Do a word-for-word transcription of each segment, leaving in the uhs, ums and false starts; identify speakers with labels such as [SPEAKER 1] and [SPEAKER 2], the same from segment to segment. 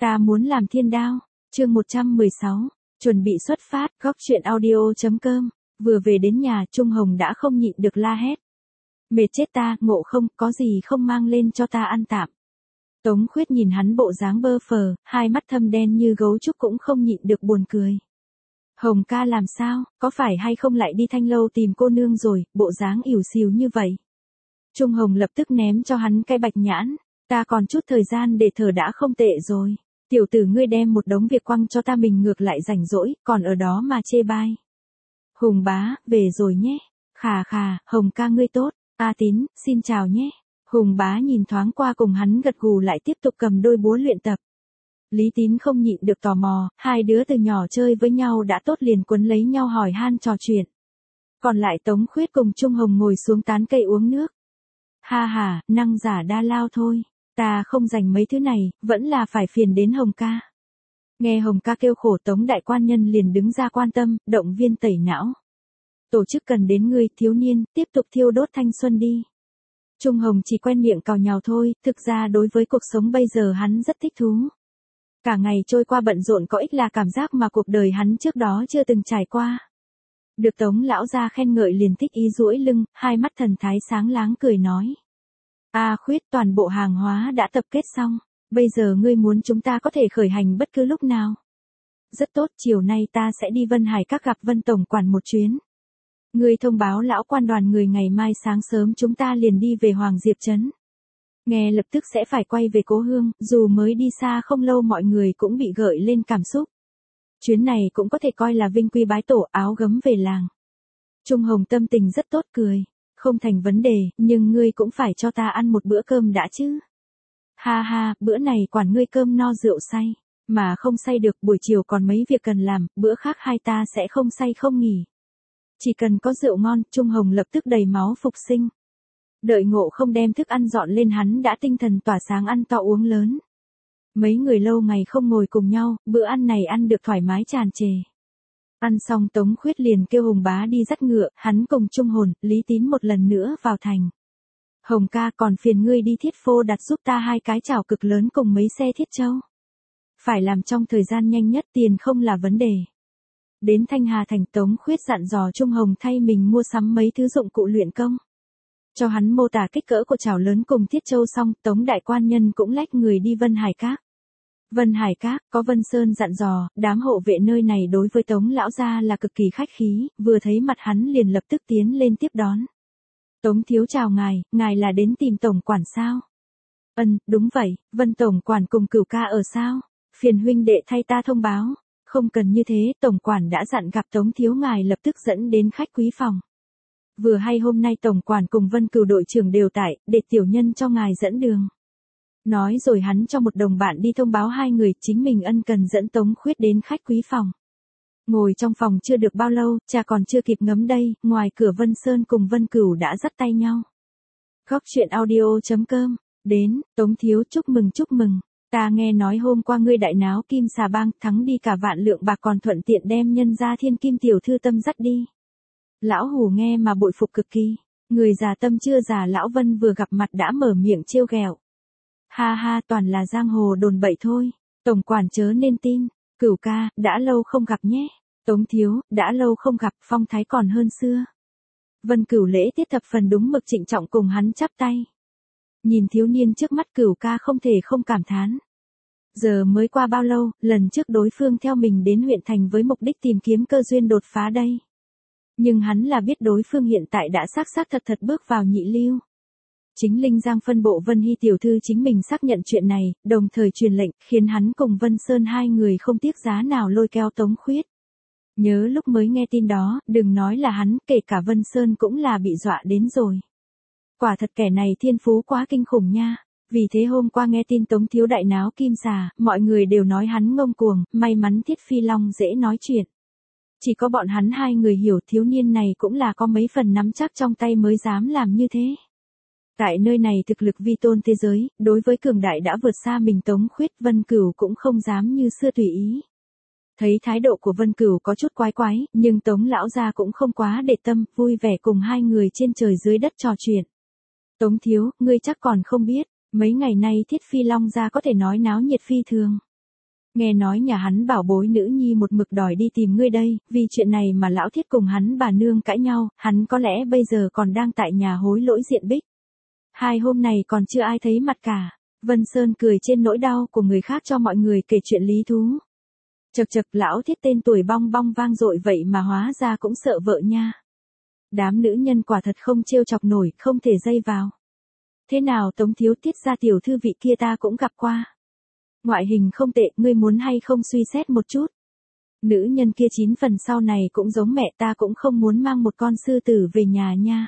[SPEAKER 1] Ta muốn làm thiên đao. Chương một trăm mười sáu, chuẩn bị xuất phát. Góc truyện audio.com. Vừa về đến nhà, Trung Hồng đã không nhịn được la hét. Mệt chết ta, Ngộ không, có gì không mang lên cho ta ăn tạm. Tống Khuyết nhìn hắn bộ dáng bơ phờ, hai mắt thâm đen như gấu trúc cũng không nhịn được buồn cười. Hồng ca làm sao, có phải hay không lại đi Thanh Lâu tìm cô nương rồi, bộ dáng ỉu xìu như vậy. Trung Hồng lập tức ném cho hắn cái bạch nhãn, ta còn chút thời gian để thở đã không tệ rồi. Tiểu tử ngươi đem một đống việc quăng cho ta, mình ngược lại rảnh rỗi, còn ở đó mà chê bai. Hùng bá, về rồi nhé. Khà khà, Hồng ca ngươi tốt. A Tín, xin chào nhé. Hùng bá nhìn thoáng qua cùng hắn gật gù lại tiếp tục cầm đôi búa luyện tập. Lý Tín không nhịn được tò mò, hai đứa từ nhỏ chơi với nhau đã tốt liền quấn lấy nhau hỏi han trò chuyện. Còn lại Tống Khuyết cùng Trung Hồng ngồi xuống tán cây uống nước. Ha ha, năng giả đa lao thôi. Ta không dành mấy thứ này, vẫn là phải phiền đến Hồng ca. Nghe Hồng ca kêu khổ, Tống đại quan nhân liền đứng ra quan tâm, động viên tẩy não. Tổ chức cần đến ngươi, thiếu niên, tiếp tục thiêu đốt thanh xuân đi. Trung Hồng chỉ quen miệng cào nhào thôi, thực ra đối với cuộc sống bây giờ hắn rất thích thú. Cả ngày trôi qua bận rộn có ích là cảm giác mà cuộc đời hắn trước đó chưa từng trải qua. Được Tống lão gia khen ngợi liền thích ý duỗi lưng, hai mắt thần thái sáng láng cười nói. A Khuyết, toàn bộ hàng hóa đã tập kết xong, bây giờ ngươi muốn chúng ta có thể khởi hành bất cứ lúc nào. Rất tốt, chiều nay ta sẽ đi Vân Hải Các gặp Vân Tổng quản một chuyến. Ngươi thông báo lão quan đoàn người ngày mai sáng sớm chúng ta liền đi về Hoàng Diệp Trấn. Nghe lập tức sẽ phải quay về cố hương, dù mới đi xa không lâu mọi người cũng bị gợi lên cảm xúc. Chuyến này cũng có thể coi là vinh quy bái tổ, áo gấm về làng. Trung Hồng tâm tình rất tốt cười. Không thành vấn đề, nhưng ngươi cũng phải cho ta ăn một bữa cơm đã chứ. Ha ha, bữa này quản ngươi cơm no rượu say. Mà không say được, buổi chiều còn mấy việc cần làm, bữa khác hai ta sẽ không say không nghỉ. Chỉ cần có rượu ngon, Trung Hồng lập tức đầy máu phục sinh. Đợi Ngộ không đem thức ăn dọn lên hắn đã tinh thần tỏa sáng ăn to uống lớn. Mấy người lâu ngày không ngồi cùng nhau, bữa ăn này ăn được thoải mái tràn trề. Ăn xong Tống Khuyết liền kêu Hùng bá đi dắt ngựa, hắn cùng Trung Hồn, Lý Tín một lần nữa vào thành. Hồng ca, còn phiền ngươi đi Thiết Phô đặt giúp ta hai cái chảo cực lớn cùng mấy xe thiết châu. Phải làm trong thời gian nhanh nhất, tiền không là vấn đề. Đến Thanh Hà thành, Tống Khuyết dặn dò Trung Hồng thay mình mua sắm mấy thứ dụng cụ luyện công. Cho hắn mô tả kích cỡ của chảo lớn cùng thiết châu xong, Tống đại quan nhân cũng lách người đi Vân Hải Các. Vân Hải Các, có Vân Sơn dặn dò, đám hộ vệ nơi này đối với Tống lão gia là cực kỳ khách khí, vừa thấy mặt hắn liền lập tức tiến lên tiếp đón. Tống thiếu chào ngài, ngài là đến tìm tổng quản sao? Ân, đúng vậy, Vân tổng quản cùng Cửu ca ở sao? Phiền huynh đệ thay ta thông báo. Không cần như thế, tổng quản đã dặn gặp Tống thiếu ngài lập tức dẫn đến khách quý phòng. Vừa hay hôm nay tổng quản cùng Vân Cửu đội trưởng đều tại, để tiểu nhân cho ngài dẫn đường. Nói rồi hắn cho một đồng bạn đi thông báo hai người, chính mình ân cần dẫn Tống Khuyết đến khách quý phòng. Ngồi trong phòng chưa được bao lâu, trà còn chưa kịp ngấm đây, ngoài cửa Vân Sơn cùng Vân Cửu đã dắt tay nhau. Góc truyện audio.com, đến, Tống thiếu chúc mừng chúc mừng, ta nghe nói hôm qua ngươi đại náo Kim Xà Bang thắng đi cả vạn lượng bạc còn thuận tiện đem nhân gia Thiên Kim tiểu thư Tâm dắt đi. Lão Hủ nghe mà bội phục cực kỳ, người già tâm chưa già lão Vân vừa gặp mặt đã mở miệng trêu ghẹo. Ha ha, toàn là giang hồ đồn bậy thôi, tổng quản chớ nên tin. Cửu ca, đã lâu không gặp nhé. Tống thiếu, đã lâu không gặp, phong thái còn hơn xưa. Vân Cửu lễ tiết thập phần đúng mực trịnh trọng cùng hắn chắp tay. Nhìn thiếu niên trước mắt Cửu ca không thể không cảm thán. Giờ mới qua bao lâu, lần trước đối phương theo mình đến huyện thành với mục đích tìm kiếm cơ duyên đột phá đây. Nhưng hắn là biết đối phương hiện tại đã xác xác thật thật bước vào nhị lưu. Chính Linh Giang phân bộ Vân Hy tiểu thư chính mình xác nhận chuyện này, đồng thời truyền lệnh, khiến hắn cùng Vân Sơn hai người không tiếc giá nào lôi kéo Tống Khuyết. Nhớ lúc mới nghe tin đó, đừng nói là hắn, kể cả Vân Sơn cũng là bị dọa đến rồi. Quả thật kẻ này thiên phú quá kinh khủng nha. Vì thế hôm qua nghe tin Tống thiếu đại náo Kim Xà, mọi người đều nói hắn ngông cuồng, may mắn Thiết Phi Long dễ nói chuyện. Chỉ có bọn hắn hai người hiểu thiếu niên này cũng là có mấy phần nắm chắc trong tay mới dám làm như thế. Tại nơi này thực lực vi tôn thế giới, đối với cường đại đã vượt xa mình Tống Khuyết, Vân Cửu cũng không dám như xưa tùy ý. Thấy thái độ của Vân Cửu có chút quái quái, nhưng Tống lão gia cũng không quá để tâm, vui vẻ cùng hai người trên trời dưới đất trò chuyện. Tống thiếu, ngươi chắc còn không biết, mấy ngày nay Thiết Phi Long gia có thể nói náo nhiệt phi thường. Nghe nói nhà hắn bảo bối nữ nhi một mực đòi đi tìm ngươi đây, vì chuyện này mà lão thiết cùng hắn bà nương cãi nhau, hắn có lẽ bây giờ còn đang tại nhà hối lỗi diện bích. Hai hôm này còn chưa ai thấy mặt cả. Vân Sơn cười trên nỗi đau của người khác cho mọi người kể chuyện lý thú. Chật chật, lão thiết tên tuổi bong bong vang dội vậy mà hóa ra cũng sợ vợ nha. Đám nữ nhân quả thật không trêu chọc nổi, không thể dây vào. Thế nào Tống thiếu Tiết gia tiểu thư vị kia ta cũng gặp qua. Ngoại hình không tệ, ngươi muốn hay không suy xét một chút. Nữ nhân kia chín phần sau này cũng giống mẹ, ta cũng không muốn mang một con sư tử về nhà nha.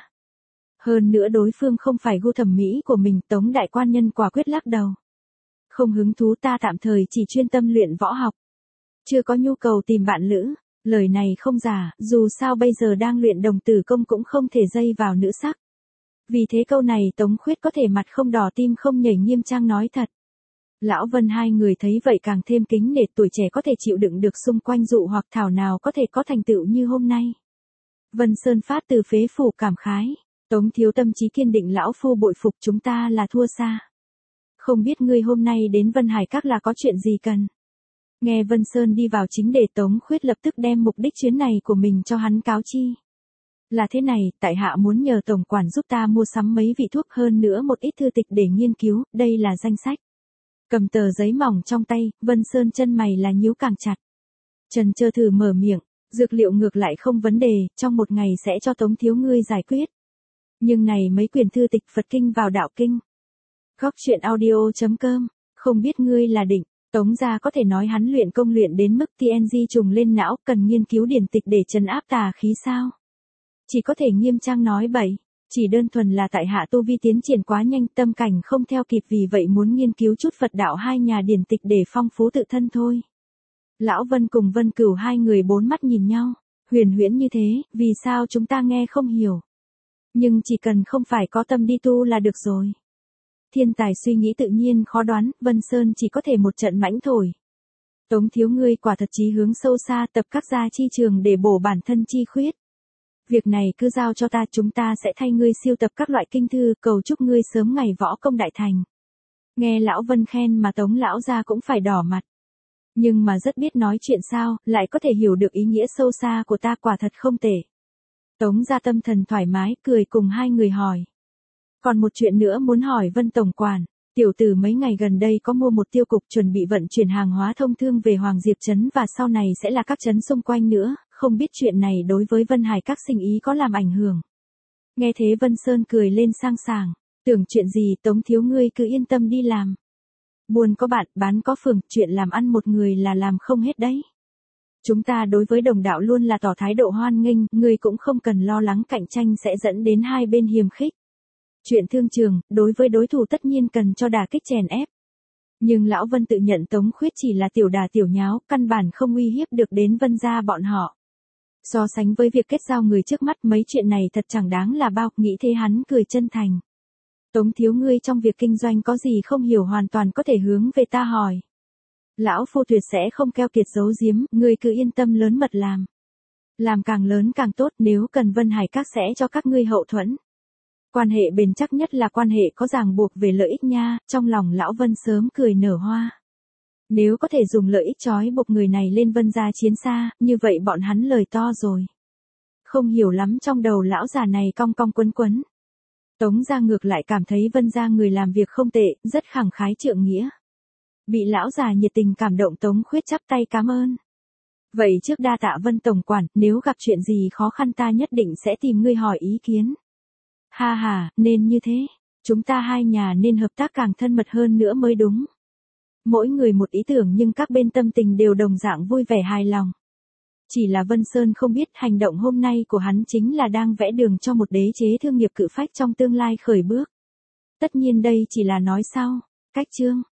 [SPEAKER 1] Hơn nữa đối phương không phải gu thẩm mỹ của mình. Tống đại quan nhân quả quyết lắc đầu. Không hứng thú, ta tạm thời chỉ chuyên tâm luyện võ học. Chưa có nhu cầu tìm bạn lữ. Lời này không giả, dù sao bây giờ đang luyện đồng tử công cũng không thể dây vào nữ sắc. Vì thế câu này Tống Khuyết có thể mặt không đỏ tim không nhảy nghiêm trang nói thật. Lão Vân hai người thấy vậy càng thêm kính nể, tuổi trẻ có thể chịu đựng được xung quanh dụ hoặc thảo nào có thể có thành tựu như hôm nay. Vân Sơn phát từ phế phủ cảm khái. Tống thiếu tâm trí kiên định, lão phu bội phục, chúng ta là thua xa. Không biết ngươi hôm nay đến Vân Hải Các là có chuyện gì cần. Nghe Vân Sơn đi vào chính đề, Tống Khuyết lập tức đem mục đích chuyến này của mình cho hắn cáo chi. Là thế này, tại hạ muốn nhờ tổng quản giúp ta mua sắm mấy vị thuốc, hơn nữa một ít thư tịch để nghiên cứu, đây là danh sách. Cầm tờ giấy mỏng trong tay, Vân Sơn chân mày là nhíu càng chặt. Trần Trơ thử mở miệng, dược liệu ngược lại không vấn đề, trong một ngày sẽ cho Tống thiếu ngươi giải quyết. Nhưng này mấy quyển thư tịch Phật kinh vào đạo kinh. Góc truyện audio chấm com, không biết ngươi là định, Tống gia có thể nói hắn luyện công luyện đến mức tê en giê trùng lên não, cần nghiên cứu điển tịch để trấn áp tà khí sao? Chỉ có thể nghiêm trang nói bậy, chỉ đơn thuần là tại hạ tu vi tiến triển quá nhanh, tâm cảnh không theo kịp, vì vậy muốn nghiên cứu chút Phật đạo hai nhà điển tịch để phong phú tự thân thôi. Lão Vân cùng Vân Cửu hai người bốn mắt nhìn nhau, huyền huyễn như thế, vì sao chúng ta nghe không hiểu? Nhưng chỉ cần không phải có tâm đi tu là được rồi. Thiên tài suy nghĩ tự nhiên khó đoán, Vân Sơn chỉ có thể một trận mãnh thổi. Tống thiếu ngươi quả thật chí hướng sâu xa, tập các gia chi trường để bổ bản thân chi khuyết. Việc này cứ giao cho ta, chúng ta sẽ thay ngươi siêu tập các loại kinh thư, cầu chúc ngươi sớm ngày võ công đại thành. Nghe lão Vân khen mà Tống lão gia cũng phải đỏ mặt. Nhưng mà rất biết nói chuyện sao, lại có thể hiểu được ý nghĩa sâu xa của ta, quả thật không tệ. Tống gia tâm thần thoải mái, cười cùng hai người hỏi. Còn một chuyện nữa muốn hỏi Vân tổng quản, tiểu tử mấy ngày gần đây có mua một tiêu cục chuẩn bị vận chuyển hàng hóa thông thương về Hoàng Diệp Trấn và sau này sẽ là các trấn xung quanh nữa, không biết chuyện này đối với Vân Hải Các sinh ý có làm ảnh hưởng. Nghe thế Vân Sơn cười lên sang sảng, tưởng chuyện gì Tống thiếu ngươi cứ yên tâm đi làm. Buôn có bạn, bán có phường, chuyện làm ăn một người là làm không hết đấy. Chúng ta đối với đồng đạo luôn là tỏ thái độ hoan nghênh, ngươi cũng không cần lo lắng cạnh tranh sẽ dẫn đến hai bên hiềm khích. Chuyện thương trường, đối với đối thủ tất nhiên cần cho đả kích chèn ép. Nhưng Lão Vân tự nhận Tống Khuyết chỉ là tiểu đà tiểu nháo, căn bản không uy hiếp được đến Vân gia bọn họ. So sánh với việc kết giao người trước mắt, mấy chuyện này thật chẳng đáng là bao, nghĩ thế hắn cười chân thành. Tống thiếu ngươi trong việc kinh doanh có gì không hiểu hoàn toàn có thể hướng về ta hỏi. Lão phu tuyệt sẽ không keo kiệt giấu giếm, ngươi cứ yên tâm lớn mật làm. Làm càng lớn càng tốt, nếu cần Vân Hải Các sẽ cho các ngươi hậu thuẫn. Quan hệ bền chắc nhất là quan hệ có ràng buộc về lợi ích nha, trong lòng Lão Vân sớm cười nở hoa. Nếu có thể dùng lợi ích trói buộc người này lên Vân gia chiến xa, như vậy bọn hắn lời to rồi. Không hiểu lắm trong đầu lão già này cong cong quấn quấn. Tống gia ngược lại cảm thấy Vân gia người làm việc không tệ, rất khẳng khái trượng nghĩa. Bị lão già nhiệt tình cảm động, Tống Khuyết chắp tay cảm ơn. Vậy trước đa tạ Vân tổng quản, nếu gặp chuyện gì khó khăn ta nhất định sẽ tìm ngươi hỏi ý kiến. Ha ha, nên như thế, chúng ta hai nhà nên hợp tác càng thân mật hơn nữa mới đúng. Mỗi người một ý tưởng nhưng các bên tâm tình đều đồng dạng vui vẻ hài lòng. Chỉ là Vân Sơn không biết hành động hôm nay của hắn chính là đang vẽ đường cho một đế chế thương nghiệp cự phách trong tương lai khởi bước. Tất nhiên đây chỉ là nói sau, cách chương.